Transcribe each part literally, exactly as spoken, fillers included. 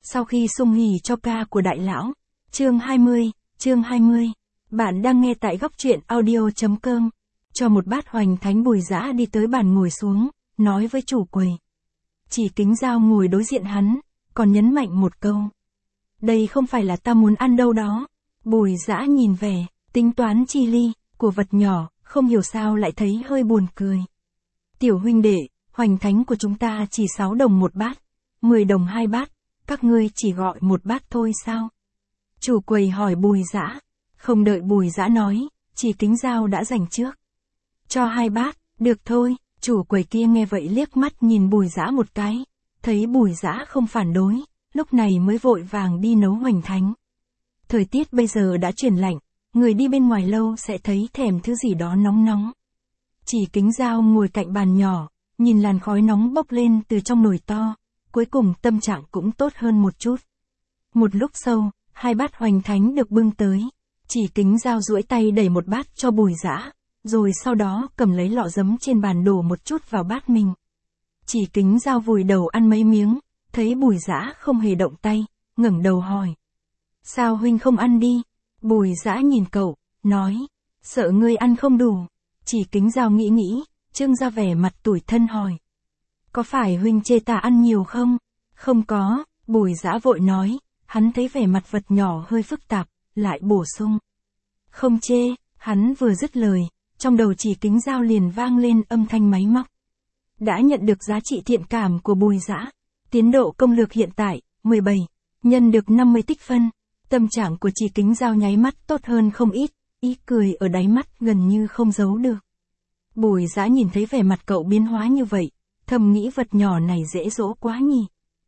Sau khi sung hỉ cho ca của đại lão. Chương hai mươi, chương hai mươi. Bạn đang nghe tại góc truyện audio chấm com. Cho một bát hoành thánh Bùi Dã đi tới bàn ngồi xuống, nói với chủ quầy. Chỉ Kính Dao ngồi đối diện hắn, còn nhấn mạnh một câu. Đây không phải là ta muốn ăn đâu đó. Bùi Dã nhìn vẻ, tính toán chi ly, của vật nhỏ, không hiểu sao lại thấy hơi buồn cười. Tiểu huynh đệ, hoành thánh của chúng ta chỉ sáu đồng một bát, mười đồng hai bát, các ngươi chỉ gọi một bát thôi sao? Chủ quầy hỏi Bùi Dã, không đợi Bùi Dã nói, Chỉ Kính Dao đã giành trước. Cho hai bát, được thôi, chủ quầy kia nghe vậy liếc mắt nhìn Bùi Dã một cái, thấy Bùi Dã không phản đối, lúc này mới vội vàng đi nấu hoành thánh. Thời tiết bây giờ đã chuyển lạnh, người đi bên ngoài lâu sẽ thấy thèm thứ gì đó nóng nóng. Chỉ Kính Dao ngồi cạnh bàn nhỏ, nhìn làn khói nóng bốc lên từ trong nồi to, cuối cùng tâm trạng cũng tốt hơn một chút. Một lúc sau, hai bát hoành thánh được bưng tới, Chỉ Kính Dao duỗi tay đẩy một bát cho Bùi Dã, rồi sau đó cầm lấy lọ giấm trên bàn đổ một chút vào bát mình. Chỉ Kính Dao vùi đầu ăn mấy miếng, thấy Bùi Dã không hề động tay, ngẩng đầu hỏi. Sao huynh không ăn đi? Bùi Dã nhìn cậu, nói, sợ ngươi ăn không đủ. Chỉ Kính Dao nghĩ nghĩ, trưng ra vẻ mặt tủi thân hỏi. Có phải huynh chê ta ăn nhiều không? Không có, Bùi Dã vội nói, hắn thấy vẻ mặt vật nhỏ hơi phức tạp, lại bổ sung. Không chê, hắn vừa dứt lời, trong đầu Chỉ Kính Dao liền vang lên âm thanh máy móc. Đã nhận được giá trị thiện cảm của Bùi Dã, tiến độ công lược hiện tại, mười bảy, nhân được năm mươi tích phân. Tâm trạng của Chỉ Kính Dao nháy mắt tốt hơn không ít, ý cười ở đáy mắt gần như không giấu được. Bùi Dã nhìn thấy vẻ mặt cậu biến hóa như vậy, thầm nghĩ vật nhỏ này dễ dỗ quá nhỉ.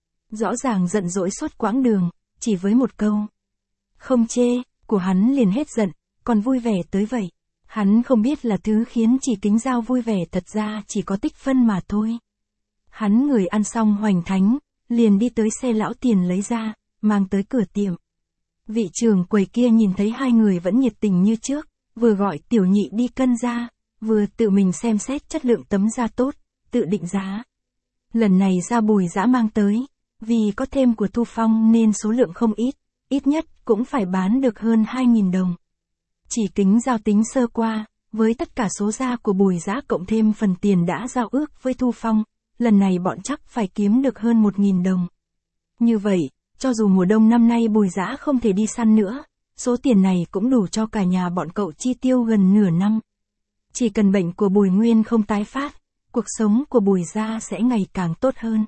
Rõ ràng giận dỗi suốt quãng đường, chỉ với một câu. Không chê, của hắn liền hết giận, còn vui vẻ tới vậy. Hắn không biết là thứ khiến Chỉ Kính Dao vui vẻ thật ra chỉ có tích phân mà thôi. Hắn người ăn xong hoành thánh, liền đi tới xe lão tiền lấy ra, mang tới cửa tiệm. Vị trưởng quầy kia nhìn thấy hai người vẫn nhiệt tình như trước, vừa gọi tiểu nhị đi cân ra, vừa tự mình xem xét chất lượng tấm da tốt, tự định giá. Lần này da Bùi Dã mang tới, vì có thêm của Thu Phong nên số lượng không ít, ít nhất cũng phải bán được hơn hai nghìn đồng. Chỉ Kính Dao tính sơ qua, với tất cả số da của Bùi Dã cộng thêm phần tiền đã giao ước với Thu Phong, lần này bọn chắc phải kiếm được hơn một nghìn đồng. Như vậy, cho dù mùa đông năm nay Bùi Dã không thể đi săn nữa, số tiền này cũng đủ cho cả nhà bọn cậu chi tiêu gần nửa năm. Chỉ cần bệnh của Bùi Nguyên không tái phát, cuộc sống của Bùi Gia sẽ ngày càng tốt hơn.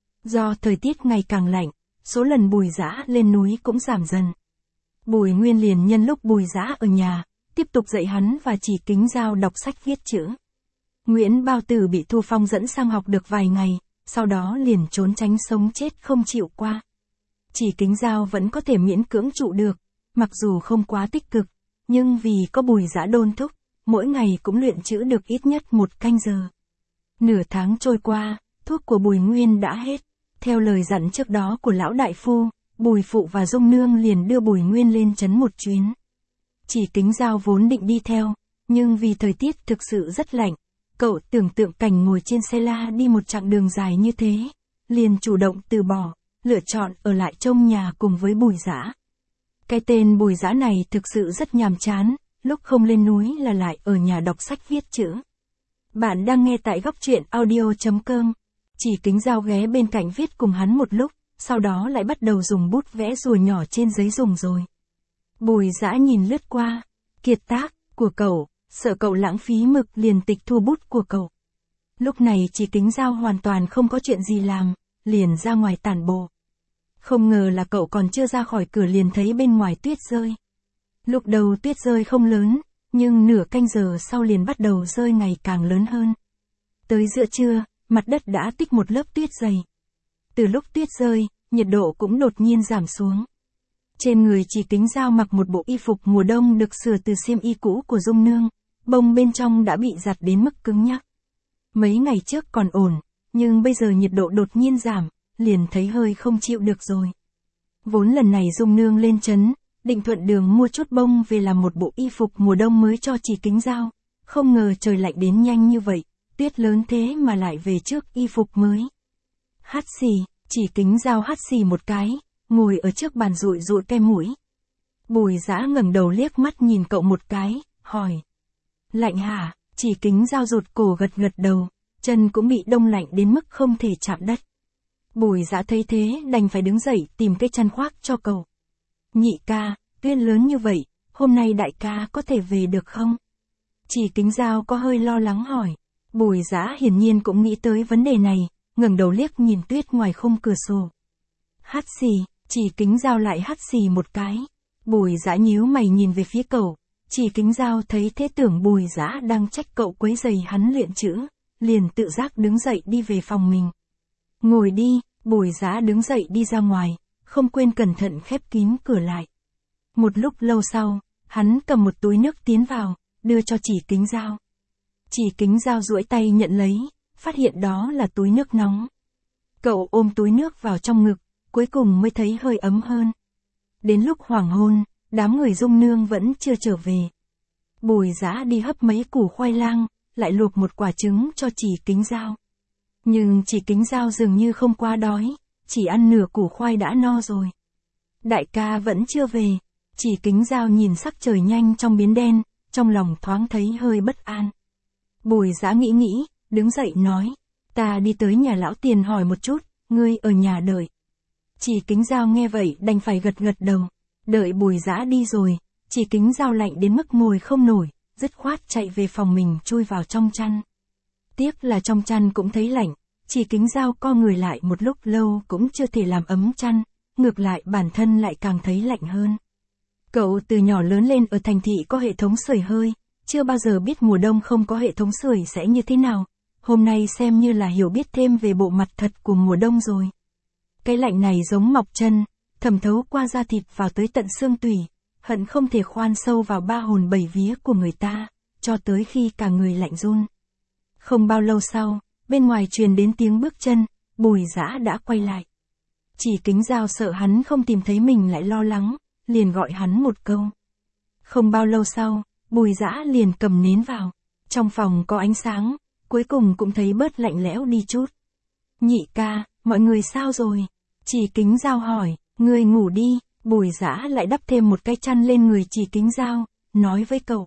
Do thời tiết ngày càng lạnh, số lần Bùi Dã lên núi cũng giảm dần. Bùi Nguyên liền nhân lúc Bùi Dã ở nhà, tiếp tục dạy hắn và Chỉ Kính Dao đọc sách viết chữ. Nguyễn Bao Tử bị Thu Phong dẫn sang học được vài ngày, sau đó liền trốn tránh sống chết không chịu qua. Chỉ Kính Dao vẫn có thể miễn cưỡng trụ được, mặc dù không quá tích cực, nhưng vì có Bùi Dã đôn thúc, mỗi ngày cũng luyện chữ được ít nhất một canh giờ. Nửa tháng trôi qua, thuốc của Bùi Nguyên đã hết. Theo lời dặn trước đó của lão đại phu, Bùi Phụ và Dung Nương liền đưa Bùi Nguyên lên trấn một chuyến. Chỉ Kính Dao vốn định đi theo, nhưng vì thời tiết thực sự rất lạnh, cậu tưởng tượng cảnh ngồi trên xe la đi một chặng đường dài như thế, liền chủ động từ bỏ, lựa chọn ở lại trong nhà cùng với Bùi Dã. Cái tên Bùi Dã này thực sự rất nhàm chán, lúc không lên núi là lại ở nhà đọc sách viết chữ. Bạn đang nghe tại góc truyện audio chấm com. Chỉ Kính Dao ghé bên cạnh viết cùng hắn một lúc, sau đó lại bắt đầu dùng bút vẽ rùa nhỏ trên giấy dùng rồi. Bùi Dã nhìn lướt qua, kiệt tác của cậu, sợ cậu lãng phí mực liền tịch thu bút của cậu. Lúc này Chỉ Kính Dao hoàn toàn không có chuyện gì làm, liền ra ngoài tản bộ. Không ngờ là cậu còn chưa ra khỏi cửa liền thấy bên ngoài tuyết rơi. Lúc đầu tuyết rơi không lớn, nhưng nửa canh giờ sau liền bắt đầu rơi ngày càng lớn hơn. Tới giữa trưa, mặt đất đã tích một lớp tuyết dày. Từ lúc tuyết rơi, nhiệt độ cũng đột nhiên giảm xuống. Trên người Chỉ Kính Dao mặc một bộ y phục mùa đông được sửa từ xiêm y cũ của Dung Nương, bông bên trong đã bị giặt đến mức cứng nhắc. Mấy ngày trước còn ổn, nhưng bây giờ nhiệt độ đột nhiên giảm, liền thấy hơi không chịu được rồi. Vốn lần này Dung Nương lên trấn, định thuận đường mua chút bông về làm một bộ y phục mùa đông mới cho Chỉ Kính Dao, không ngờ trời lạnh đến nhanh như vậy, tuyết lớn thế mà lại về trước y phục mới. Hắt xì, Chỉ Kính Dao hắt xì một cái, ngồi ở trước bàn rụi rụi cái mũi. Bùi Dã ngẩng đầu liếc mắt nhìn cậu một cái, hỏi. Lạnh hả? Chỉ Kính Dao rụt cổ gật gật đầu, chân cũng bị đông lạnh đến mức không thể chạm đất. Bùi Dã thấy thế đành phải đứng dậy tìm cái chăn khoác cho cậu. Nhị ca, tuyết lớn như vậy, hôm nay đại ca có thể về được không? Chỉ Kính Dao có hơi lo lắng hỏi. Bùi Dã hiển nhiên cũng nghĩ tới vấn đề này, ngẩng đầu liếc nhìn tuyết ngoài khung cửa sổ. Hắt xì, Chỉ Kính Dao lại hắt xì một cái. Bùi Dã nhíu mày nhìn về phía cậu. Chỉ Kính Dao thấy thế tưởng Bùi Dã đang trách cậu quấy rầy hắn luyện chữ, liền tự giác đứng dậy đi về phòng mình. Ngồi đi, Bùi Dã đứng dậy đi ra ngoài, không quên cẩn thận khép kín cửa lại. Một lúc lâu sau, hắn cầm một túi nước tiến vào, đưa cho Chỉ Kính Dao. Chỉ Kính Dao duỗi tay nhận lấy, phát hiện đó là túi nước nóng. Cậu ôm túi nước vào trong ngực, cuối cùng mới thấy hơi ấm hơn. Đến lúc hoàng hôn, đám người Dung Nương vẫn chưa trở về. Bùi Dã đi hấp mấy củ khoai lang, lại luộc một quả trứng cho Chỉ Kính Dao. Nhưng Chỉ Kính Dao dường như không quá đói, chỉ ăn nửa củ khoai đã no rồi. Đại ca vẫn chưa về. Chỉ Kính Dao nhìn sắc trời nhanh trong biến đen, trong lòng thoáng thấy hơi bất an. Bùi Dã nghĩ nghĩ, đứng dậy nói. Ta đi tới nhà lão Tiền hỏi một chút, ngươi ở nhà đợi. Chỉ Kính Dao nghe vậy đành phải gật gật đầu. Đợi Bùi Dã đi rồi, Chỉ Kính Dao lạnh đến mức ngồi không nổi, dứt khoát chạy về phòng mình chui vào trong chăn. Tiếc là trong chăn cũng thấy lạnh, Chỉ Kính Dao co người lại một lúc lâu cũng chưa thể làm ấm chăn, ngược lại bản thân lại càng thấy lạnh hơn. Cậu từ nhỏ lớn lên ở thành thị có hệ thống sưởi hơi, chưa bao giờ biết mùa đông không có hệ thống sưởi sẽ như thế nào, hôm nay xem như là hiểu biết thêm về bộ mặt thật của mùa đông rồi. Cái lạnh này giống mọc chân, thẩm thấu qua da thịt vào tới tận xương tủy, hận không thể khoan sâu vào ba hồn bảy vía của người ta, cho tới khi cả người lạnh run. Không bao lâu sau, bên ngoài truyền đến tiếng bước chân, Bùi Dã đã quay lại. Chỉ Kính Dao sợ hắn không tìm thấy mình lại lo lắng, liền gọi hắn một câu. Không bao lâu sau, Bùi Dã liền cầm nến vào. Trong phòng có ánh sáng, cuối cùng cũng thấy bớt lạnh lẽo đi chút. Nhị ca, mọi người sao rồi? Chỉ Kính Dao hỏi. Ngươi ngủ đi. Bùi Dã lại đắp thêm một cái chăn lên người Chỉ Kính Dao, nói với cậu.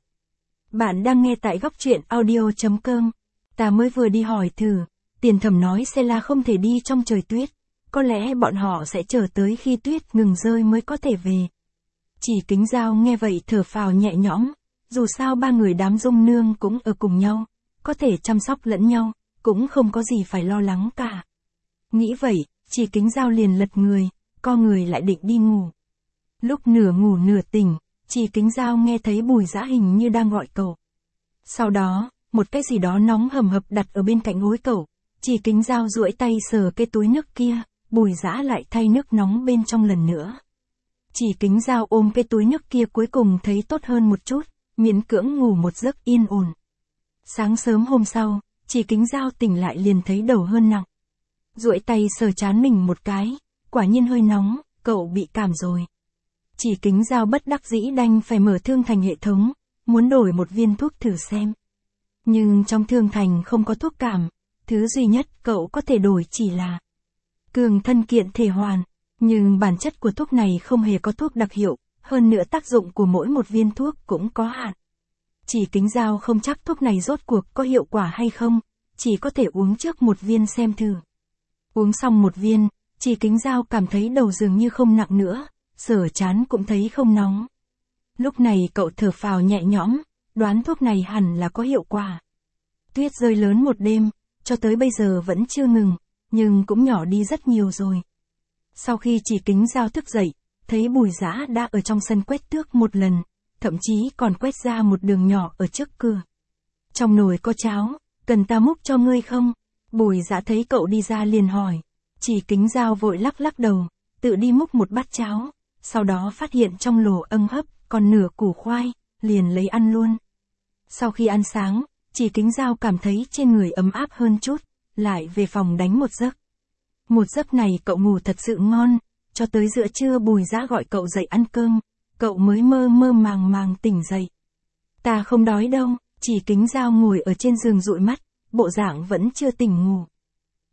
Bạn đang nghe tại góc truyện audio chấm com. Ta mới vừa đi hỏi thử, Tiền Thẩm nói xe la không thể đi trong trời tuyết, có lẽ bọn họ sẽ chờ tới khi tuyết ngừng rơi mới có thể về. Chỉ Kính Dao nghe vậy thở phào nhẹ nhõm, dù sao ba người đám Dung Nương cũng ở cùng nhau, có thể chăm sóc lẫn nhau, cũng không có gì phải lo lắng cả. Nghĩ vậy, Chỉ Kính Dao liền lật người, co người lại định đi ngủ. Lúc nửa ngủ nửa tỉnh, Chỉ Kính Dao nghe thấy Bùi Dã hình như đang gọi cậu. Sau đó, một cái gì đó nóng hầm hập đặt ở bên cạnh gối cậu, Chỉ Kính Dao duỗi tay sờ cái túi nước kia, Bùi Dã lại thay nước nóng bên trong lần nữa. Chỉ Kính Dao ôm cái túi nước kia cuối cùng thấy tốt hơn một chút, miễn cưỡng ngủ một giấc yên ổn. Sáng sớm hôm sau, Chỉ Kính Dao tỉnh lại liền thấy đầu hơn nặng. Duỗi tay sờ trán mình một cái, quả nhiên hơi nóng, cậu bị cảm rồi. Chỉ Kính Dao bất đắc dĩ đành phải mở thương thành hệ thống, muốn đổi một viên thuốc thử xem. Nhưng trong thương thành không có thuốc cảm, thứ duy nhất cậu có thể đổi chỉ là cường thân kiện thể hoàn. Nhưng bản chất của thuốc này không hề có thuốc đặc hiệu, hơn nữa tác dụng của mỗi một viên thuốc cũng có hạn. Chỉ Kính Dao không chắc thuốc này rốt cuộc có hiệu quả hay không, chỉ có thể uống trước một viên xem thử. Uống xong một viên, Chỉ Kính Dao cảm thấy đầu dường như không nặng nữa, sờ trán cũng thấy không nóng. Lúc này cậu thở phào nhẹ nhõm, đoán thuốc này hẳn là có hiệu quả. Tuyết rơi lớn một đêm, cho tới bây giờ vẫn chưa ngừng, nhưng cũng nhỏ đi rất nhiều rồi. Sau khi Chỉ Kính Dao thức dậy, thấy Bùi Dã đã ở trong sân quét tước một lần, thậm chí còn quét ra một đường nhỏ ở trước cửa. Trong nồi có cháo, cần ta múc cho ngươi không? Bùi Dã thấy cậu đi ra liền hỏi. Chỉ Kính Dao vội lắc lắc đầu, tự đi múc một bát cháo, sau đó phát hiện trong lò âng hấp còn nửa củ khoai, liền lấy ăn luôn. Sau khi ăn sáng, Chỉ Kính Dao cảm thấy trên người ấm áp hơn chút, lại về phòng đánh một giấc. Một giấc này cậu ngủ thật sự ngon, cho tới giữa trưa Bùi Dã gọi cậu dậy ăn cơm, cậu mới mơ mơ màng màng tỉnh dậy. Ta không đói đâu. Chỉ Kính Dao ngồi ở trên giường dụi mắt, bộ dạng vẫn chưa tỉnh ngủ.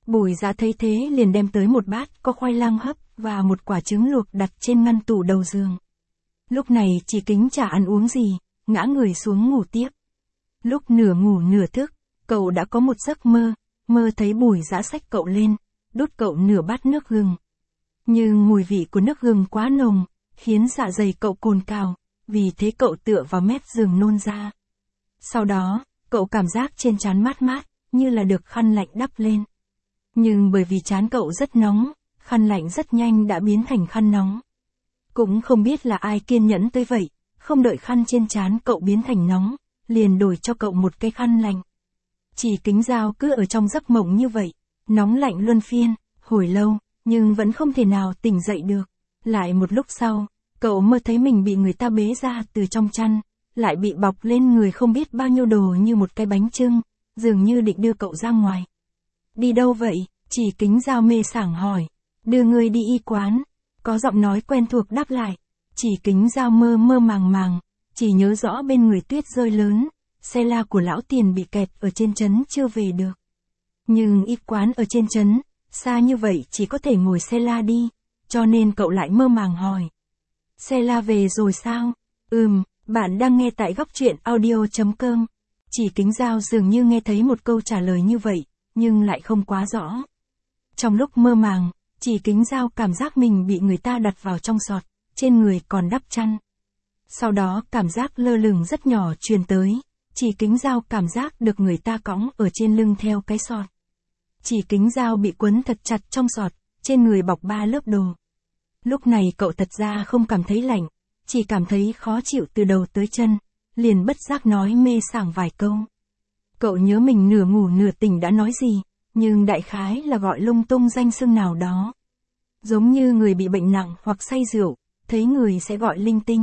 Bùi Dã thấy thế liền đem tới một bát có khoai lang hấp và một quả trứng luộc đặt trên ngăn tủ đầu giường. Lúc này Chỉ Kính chả ăn uống gì, ngã người xuống ngủ tiếp. Lúc nửa ngủ nửa thức, cậu đã có một giấc mơ, mơ thấy Bùi Dã xách cậu lên, đút cậu nửa bát nước gừng. Nhưng mùi vị của nước gừng quá nồng, khiến dạ dày cậu cồn cào, vì thế cậu tựa vào mép giường nôn ra. Sau đó, cậu cảm giác trên trán mát mát, như là được khăn lạnh đắp lên. Nhưng bởi vì trán cậu rất nóng, khăn lạnh rất nhanh đã biến thành khăn nóng. Cũng không biết là ai kiên nhẫn tới vậy, không đợi khăn trên trán cậu biến thành nóng, liền đổi cho cậu một cái khăn lạnh. Chỉ Kính Dao cứ ở trong giấc mộng như vậy, nóng lạnh luân phiên, hồi lâu, nhưng vẫn không thể nào tỉnh dậy được. Lại một lúc sau, cậu mơ thấy mình bị người ta bế ra từ trong chăn, lại bị bọc lên người không biết bao nhiêu đồ như một cái bánh chưng, dường như định đưa cậu ra ngoài. Đi đâu vậy? Chỉ Kính Dao mê sảng hỏi. Đưa ngươi đi y quán. Có giọng nói quen thuộc đáp lại. Chỉ Kính Dao mơ mơ màng màng, chỉ nhớ rõ bên người tuyết rơi lớn, xe la của lão Tiền bị kẹt ở trên trấn chưa về được. Nhưng y quán ở trên trấn, xa như vậy chỉ có thể ngồi xe la đi, cho nên cậu lại mơ màng hỏi. Xe la về rồi sao? Ừm, bạn đang nghe tại góc truyện audio chấm com. Chỉ Kính Dao dường như nghe thấy một câu trả lời như vậy, nhưng lại không quá rõ. Trong lúc mơ màng, Chỉ Kính Dao cảm giác mình bị người ta đặt vào trong sọt, trên người còn đắp chăn. Sau đó cảm giác lơ lửng rất nhỏ truyền tới, Chỉ Kính Dao cảm giác được người ta cõng ở trên lưng theo cái sọt. Chỉ Kính Dao bị quấn thật chặt trong sọt, trên người bọc ba lớp đồ. Lúc này cậu thật ra không cảm thấy lạnh, chỉ cảm thấy khó chịu từ đầu tới chân, liền bất giác nói mê sảng vài câu. Cậu nhớ mình nửa ngủ nửa tỉnh đã nói gì, nhưng đại khái là gọi lung tung danh xưng nào đó. Giống như người bị bệnh nặng hoặc say rượu, thấy người sẽ gọi linh tinh.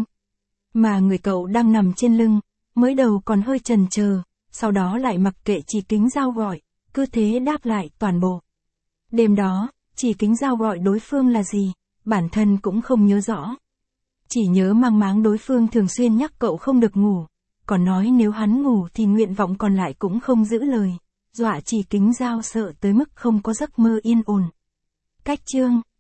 Mà người cậu đang nằm trên lưng, mới đầu còn hơi chần chờ, sau đó lại mặc kệ Chỉ Kính Dao gọi, cứ thế đáp lại toàn bộ. Đêm đó, Chỉ Kính Dao gọi đối phương là gì, bản thân cũng không nhớ rõ. Chỉ nhớ mang máng đối phương thường xuyên nhắc cậu không được ngủ, còn nói nếu hắn ngủ thì nguyện vọng còn lại cũng không giữ lời, dọa Chỉ Kính Dao sợ tới mức không có giấc mơ yên ổn. Cách chương